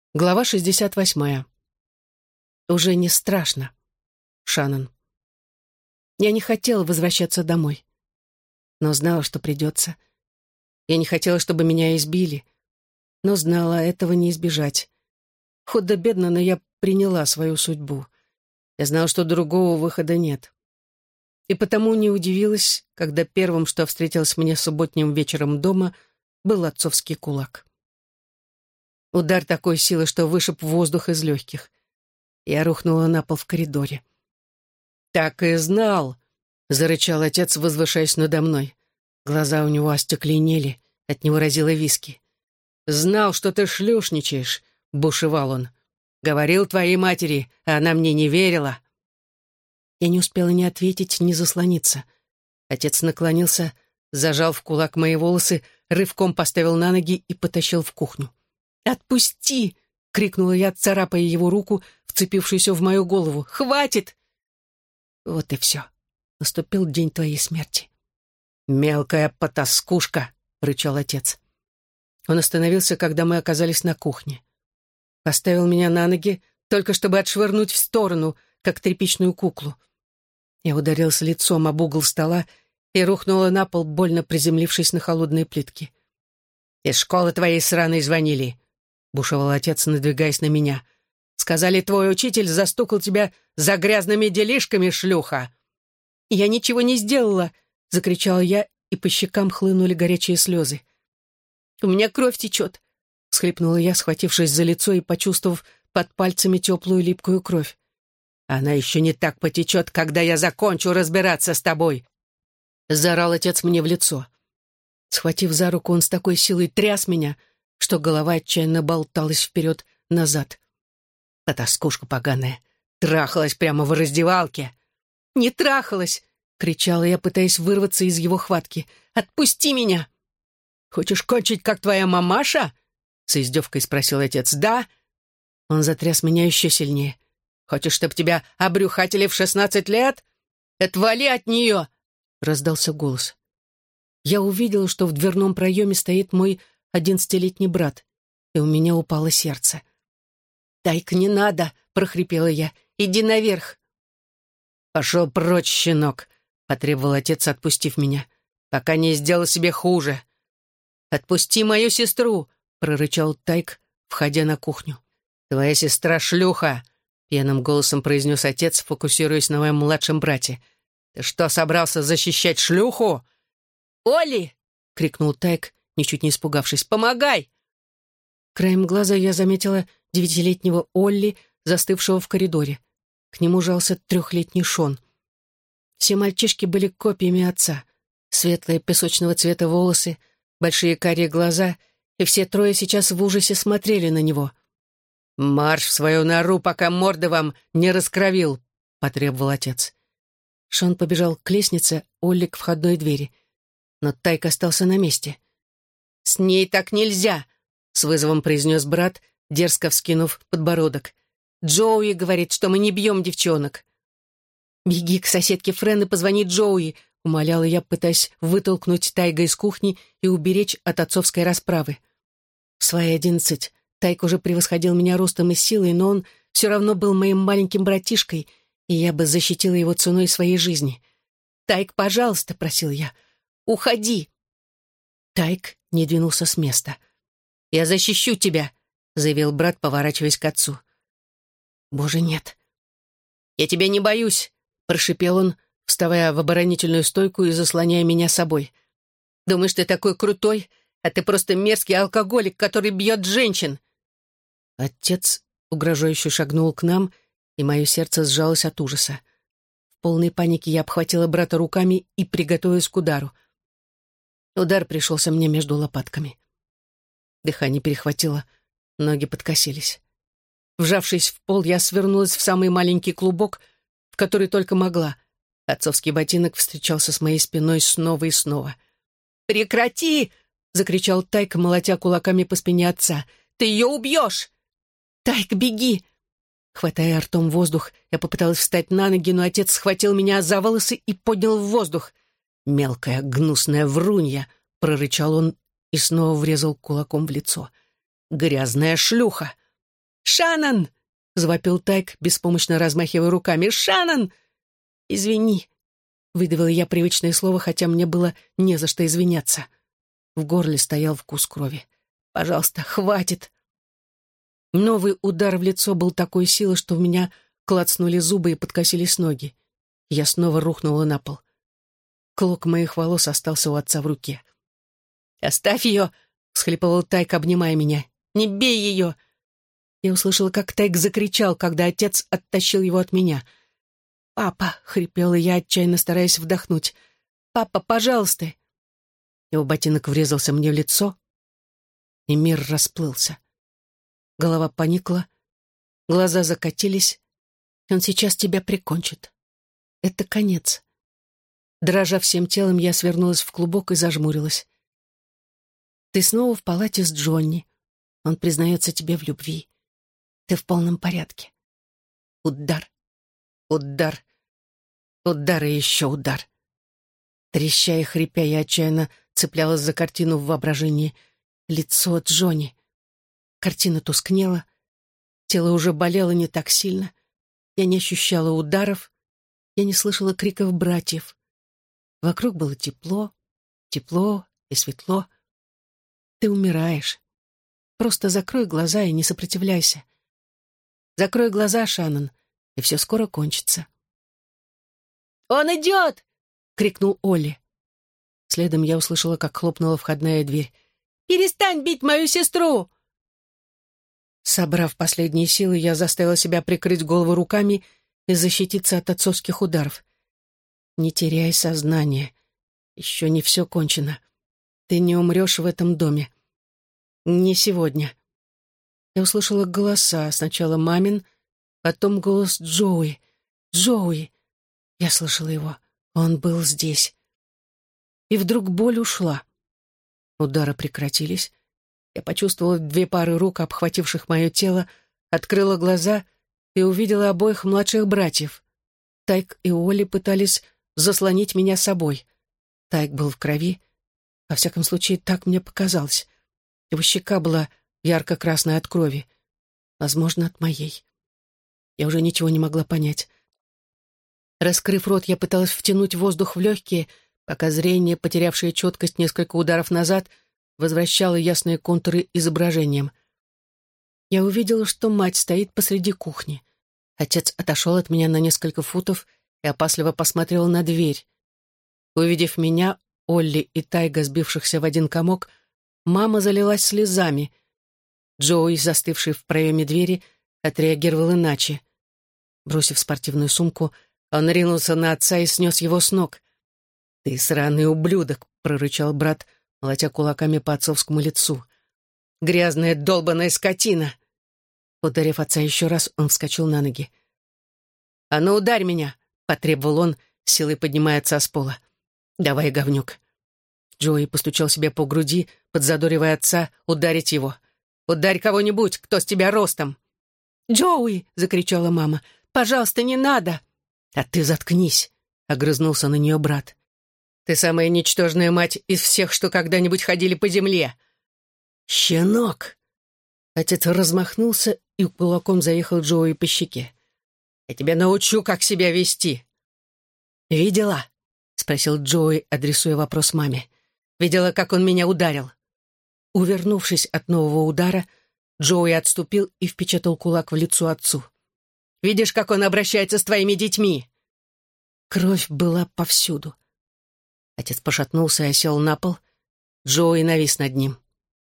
Глава 68. Уже не страшно. Шаннон. Я не хотела возвращаться домой, но знала, что придется. Я не хотела, чтобы меня избили, но знала, этого не избежать. Худо-бедно, но я приняла свою судьбу. Я знала, что другого выхода нет. И потому не удивилась, когда первым, что встретилось мне субботним вечером дома, был отцовский кулак. Удар такой силы, что вышиб воздух из легких. Я рухнула на пол в коридоре. «Так и знал!» — зарычал отец, возвышаясь надо мной. Глаза у него остекленели, от него разило виски. «Знал, что ты шлюшничаешь!» — бушевал он. «Говорил твоей матери, а она мне не верила!» Я не успела ни ответить, ни заслониться. Отец наклонился, зажал в кулак мои волосы, рывком поставил на ноги и потащил в кухню. «Отпусти!» — крикнула я, царапая его руку, вцепившуюся в мою голову. «Хватит!» Вот и все. Наступил день твоей смерти. «Мелкая потаскушка!» — рычал отец. Он остановился, когда мы оказались на кухне. Поставил меня на ноги, только чтобы отшвырнуть в сторону, как тряпичную куклу. Я ударилась лицом об угол стола и рухнула на пол, больно приземлившись на холодные плитки. «Из школы твоей сраной звонили!» — бушевал отец, надвигаясь на меня. «Сказали, твой учитель застукал тебя за грязными делишками, шлюха!» «Я ничего не сделала!» — закричала я, и по щекам хлынули горячие слезы. «У меня кровь течет!» — всхлипнула я, схватившись за лицо и почувствовав под пальцами теплую липкую кровь. «Она еще не так потечет, когда я закончу разбираться с тобой!» — заорал отец мне в лицо. Схватив за руку, он с такой силой тряс меня, что голова отчаянно болталась вперед-назад. Потаскушка поганая, трахалась прямо в раздевалке. «Не трахалась!» — кричала я, пытаясь вырваться из его хватки. «Отпусти меня!» «Хочешь кончить, как твоя мамаша?» — с издевкой спросил отец. «Да?» Он затряс меня еще сильнее. «Хочешь, чтобы тебя обрюхатили в 16 лет? Отвали от нее!» — раздался голос. Я увидела, что в дверном проеме стоит мой 11-летний брат, и у меня упало сердце. «Тайк, не надо!» — прохрипела я. «Иди наверх!» «Пошел прочь, щенок!» — потребовал отец, отпустив меня. «Пока не сделал себе хуже!» «Отпусти мою сестру!» — прорычал Тайк, входя на кухню. «Твоя сестра шлюха!» — пьяным голосом произнес отец, фокусируясь на моем младшем брате. «Ты что, собрался защищать шлюху?» «Олли!» — крикнул Тайк, ничуть не испугавшись. «Помогай!» Краем глаза я заметила 9-летнего Олли, застывшего в коридоре. К нему жался 3-летний Шон. Все мальчишки были копиями отца. Светлые песочного цвета волосы, большие карие глаза, и все трое сейчас в ужасе смотрели на него. «Марш в свою нору, пока морды вам не раскровил!» — потребовал отец. Шон побежал к лестнице, Олли к входной двери. Но Тайк остался на месте. «С ней так нельзя!» — с вызовом произнес брат, дерзко вскинув подбородок. «Джоуи говорит, что мы не бьем девчонок». «Беги к соседке Френ и позвони Джоуи», — умоляла я, пытаясь вытолкнуть Тайга из кухни и уберечь от отцовской расправы. В свои 11 Тайг уже превосходил меня ростом и силой, но он все равно был моим маленьким братишкой, и я бы защитила его ценой своей жизни. «Тайг, пожалуйста», — просил я, — «уходи». Тайг не двинулся с места. «Я защищу тебя», — заявил брат, поворачиваясь к отцу. «Боже, нет». «Я тебя не боюсь», — прошипел он, вставая в оборонительную стойку и заслоняя меня собой. «Думаешь, ты такой крутой, а ты просто мерзкий алкоголик, который бьет женщин». Отец угрожающе шагнул к нам, и мое сердце сжалось от ужаса. В полной панике я обхватила брата руками и приготовилась к удару. Удар пришелся мне между лопатками. Дыхание перехватило, ноги подкосились. Вжавшись в пол, я свернулась в самый маленький клубок, в который только могла. Отцовский ботинок встречался с моей спиной снова и снова. «Прекрати!» — закричал Тайк, молотя кулаками по спине отца. «Ты ее убьешь!» «Тайк, беги!» Хватая ртом воздух, я попыталась встать на ноги, но отец схватил меня за волосы и поднял в воздух. «Мелкая, гнусная врунья!» — прорычал он и снова врезал кулаком в лицо. «Грязная шлюха! «Шаннон!» — завопил Тайк, беспомощно размахивая руками. «Шаннон! Извини!» — выдавила я привычное слово, хотя мне было не за что извиняться. В горле стоял вкус крови. «Пожалуйста, хватит!» Новый удар в лицо был такой силы, что у меня клацнули зубы и подкосились ноги. Я снова рухнула на пол. Клок моих волос остался у отца в руке. «Оставь ее!» — всхлипывал Тайк, обнимая меня. «Не бей ее!» Я услышала, как Тайк закричал, когда отец оттащил его от меня. «Папа!» — хрипела я, отчаянно стараясь вдохнуть. «Папа, пожалуйста!» Его ботинок врезался мне в лицо, и мир расплылся. Голова поникла, глаза закатились. Он сейчас тебя прикончит. Это конец. Дрожа всем телом, я свернулась в клубок и зажмурилась. Ты снова в палате с Джонни. Он признается тебе в любви. Ты в полном порядке. Удар. Удар. Удар и еще удар. Треща и хрипя, я отчаянно цеплялась за картину в воображении. Лицо Джонни. Картина тускнела. Тело уже болело не так сильно. Я не ощущала ударов. Я не слышала криков братьев. Вокруг было тепло, тепло и светло. Ты умираешь. Просто закрой глаза и не сопротивляйся. Закрой глаза, Шаннон, и все скоро кончится. «Он идет!» — крикнул Олли. Следом я услышала, как хлопнула входная дверь. «Перестань бить мою сестру!» Собрав последние силы, я заставила себя прикрыть голову руками и защититься от отцовских ударов. «Не теряй сознание. Еще не все кончено. Ты не умрешь в этом доме. Не сегодня». Я услышала голоса, сначала мамин, потом голос Джоуи. «Джоуи!» Я слышала его. Он был здесь. И вдруг боль ушла. Удары прекратились. Я почувствовала 2 пары рук, обхвативших мое тело, открыла глаза и увидела обоих младших братьев. Тайк и Олли пытались заслонить меня собой. Тайк был в крови. Во всяком случае, так мне показалось. Его щека была ярко-красная от крови. Возможно, от моей. Я уже ничего не могла понять. Раскрыв рот, я пыталась втянуть воздух в легкие, пока зрение, потерявшее четкость несколько ударов назад, возвращало ясные контуры изображением. Я увидела, что мать стоит посреди кухни. Отец отошел от меня на несколько футов и опасливо посмотрел на дверь. Увидев меня, Олли и Тайга, сбившихся в один комок, мама залилась слезами. Джоуи, застывший в проеме двери, отреагировал иначе. Бросив спортивную сумку, он ринулся на отца и снес его с ног. «Ты сраный ублюдок!» — прорычал брат, молотя кулаками по отцовскому лицу. «Грязная долбаная скотина!» Ударив отца еще раз, он вскочил на ноги. «А ну, ударь меня!» — потребовал он, силой поднимая отца с пола. «Давай, говнюк!» Джоуи постучал себя по груди, подзадоривая отца ударить его. «Ударь кого-нибудь, кто с тебя ростом!» «Джоуи!» — закричала мама. «Пожалуйста, не надо!» «А ты заткнись!» — огрызнулся на нее брат. «Ты самая ничтожная мать из всех, что когда-нибудь ходили по земле!» «Щенок!» Отец размахнулся и кулаком заехал Джоуи по щеке. «Я тебя научу, как себя вести!» «Видела?» — спросил Джоуи, адресуя вопрос маме. «Видела, как он меня ударил?» Увернувшись от нового удара, Джоуи отступил и впечатал кулак в лицо отцу. «Видишь, как он обращается с твоими детьми?» Кровь была повсюду. Отец пошатнулся и осел на пол. Джоуи навис над ним.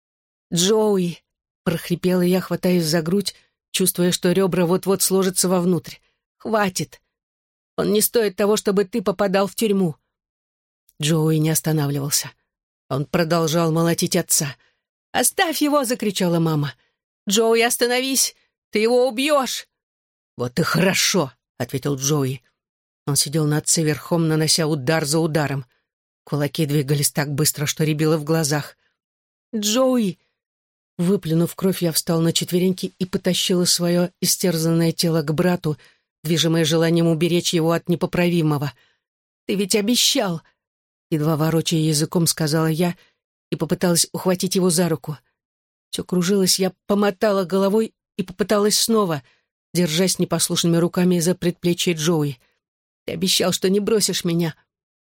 «Джоуи!» — прохрипела я, хватаясь за грудь, чувствуя, что ребра вот-вот сложатся вовнутрь. «Хватит! Он не стоит того, чтобы ты попадал в тюрьму!» Джоуи не останавливался. Он продолжал молотить отца. «Оставь его!» — закричала мама. «Джоуи, остановись! Ты его убьешь!» «Вот и хорошо!» — ответил Джоуи. Он сидел на отце верхом, нанося удар за ударом. Кулаки двигались так быстро, что рябило в глазах. «Джоуи!» Выплюнув кровь, я встал на четвереньки и потащила свое истерзанное тело к брату, движимое желанием уберечь его от непоправимого. «Ты ведь обещал!» Едва ворочая языком, сказала я и попыталась ухватить его за руку. Все кружилось, я помотала головой и попыталась снова, держась непослушными руками за предплечье Джоуи. «Ты обещал, что не бросишь меня».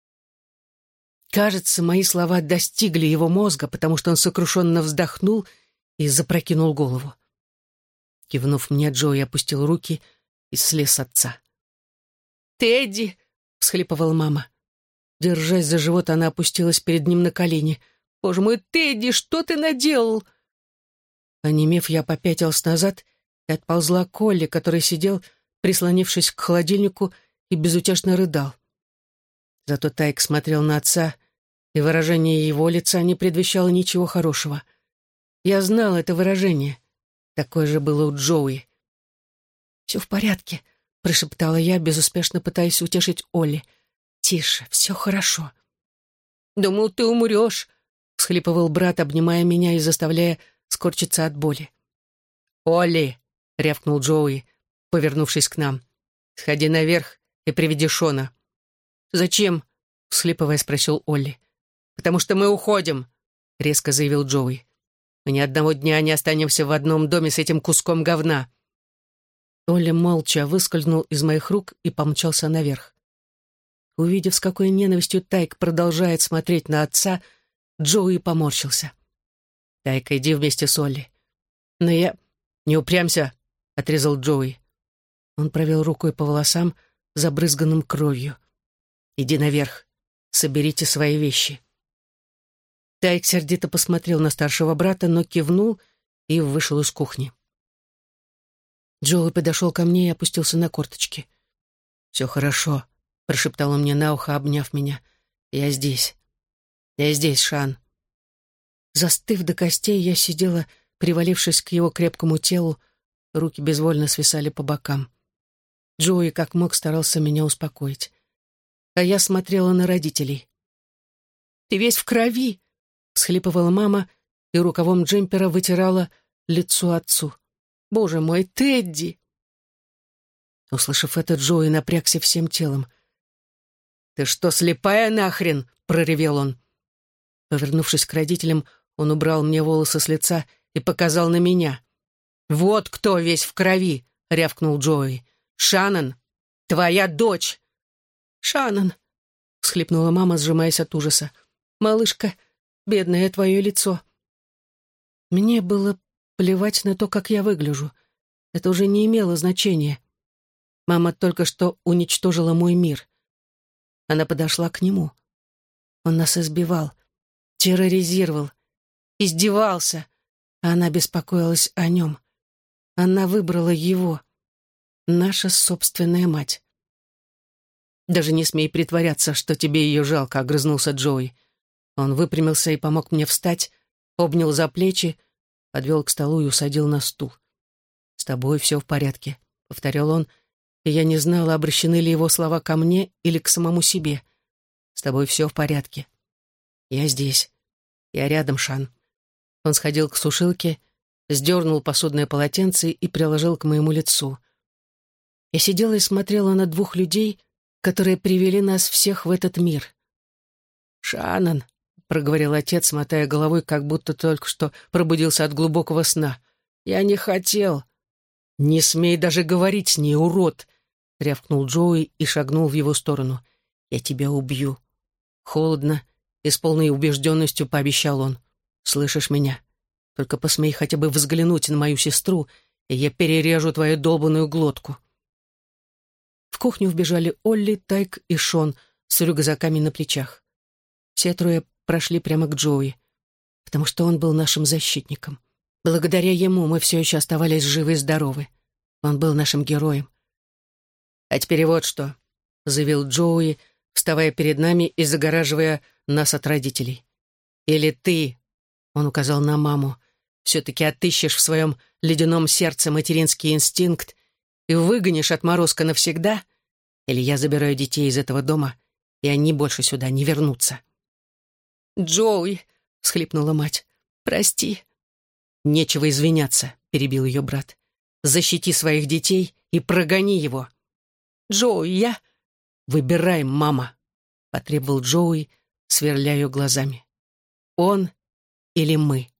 Кажется, мои слова достигли его мозга, потому что он сокрушенно вздохнул и запрокинул голову. Кивнув мне, Джоуи опустил руки и слез с отца. «Тедди!» — всхлипывала мама. Держась за живот, она опустилась перед ним на колени. «Боже мой, Тедди, что ты наделал?» Онемев, я попятилась назад и отползла к Олли, который сидел, прислонившись к холодильнику, и безутешно рыдал. Зато Тайк смотрел на отца, и выражение его лица не предвещало ничего хорошего. Я знала это выражение. Такое же было у Джоуи. «Все в порядке», — прошептала я, безуспешно пытаясь утешить Олли. «Тише, все хорошо». «Думал, ты умрешь», — всхлипывал брат, обнимая меня и заставляя скорчиться от боли. «Олли!» — рявкнул Джоуи, повернувшись к нам. «Сходи наверх и приведи Шона». «Зачем?» — всхлипывая, спросил Олли. «Потому что мы уходим», — резко заявил Джоуи. «Мы ни одного дня не останемся в одном доме с этим куском говна». Олли молча выскользнул из моих рук и помчался наверх. Увидев, с какой ненавистью Тайк продолжает смотреть на отца, Джоуи поморщился. «Тайк, иди вместе с Олли». «Но я...» «Не упрямься», — отрезал Джоуи. Он провел рукой по волосам, забрызганным кровью. «Иди наверх, соберите свои вещи». Тайк сердито посмотрел на старшего брата, но кивнул и вышел из кухни. Джоуи подошел ко мне и опустился на корточки. «Все хорошо», — прошептал он мне на ухо, обняв меня. «Я здесь. Я здесь, Шан». Застыв до костей, я сидела, привалившись к его крепкому телу, руки безвольно свисали по бокам. Джоуи как мог старался меня успокоить. А я смотрела на родителей. «Ты весь в крови!» — всхлипывала мама и рукавом джемпера вытирала лицо отцу. «Боже мой, Тедди!» Услышав это, Джоуи напрягся всем телом. «Ты что, слепая нахрен?» — проревел он. Повернувшись к родителям, он убрал мне волосы с лица и показал на меня. «Вот кто весь в крови!» — рявкнул Джоуи. «Шаннон, твоя дочь!» «Шаннон!» — всхлипнула мама, сжимаясь от ужаса. «Малышка, бедное твое лицо!» Мне было плевать на то, как я выгляжу. Это уже не имело значения. Мама только что уничтожила мой мир. Она подошла к нему. Он нас избивал, терроризировал, издевался, а она беспокоилась о нем. Она выбрала его, наша собственная мать. «Даже не смей притворяться, что тебе ее жалко», — огрызнулся Джоуи. Он выпрямился и помог мне встать, обнял за плечи, подвел к столу и усадил на стул. «С тобой все в порядке», — повторял он, и я не знала, обращены ли его слова ко мне или к самому себе. «С тобой все в порядке. Я здесь. Я рядом, Шан». Он сходил к сушилке, сдернул посудное полотенце и приложил к моему лицу. Я сидела и смотрела на двух людей, которые привели нас всех в этот мир. «Шаннон», — проговорил отец, мотая головой, как будто только что пробудился от глубокого сна. «Я не хотел». «Не смей даже говорить с ней, урод!» — рявкнул Джоуи и шагнул в его сторону. «Я тебя убью». Холодно и с полной убежденностью пообещал он. «Слышишь меня? Только посмей хотя бы взглянуть на мою сестру, и я перережу твою долбаную глотку». В кухню вбежали Олли, Тайк и Шон с рюкзаками на плечах. Все трое прошли прямо к Джоуи, потому что он был нашим защитником. Благодаря ему мы все еще оставались живы и здоровы. Он был нашим героем. «А теперь вот что», — заявил Джоуи, вставая перед нами и загораживая нас от родителей. «Или ты», — он указал на маму, «все-таки отыщешь в своем ледяном сердце материнский инстинкт и выгонишь отморозка навсегда, или я забираю детей из этого дома, и они больше сюда не вернутся». «Джоуи», — всхлипнула мать, — «прости». «Нечего извиняться», — перебил ее брат. «Защити своих детей и прогони его». «Джоуи, я...» «Выбирай, мама», — потребовал Джоуи, сверля ее глазами. «Он или мы?»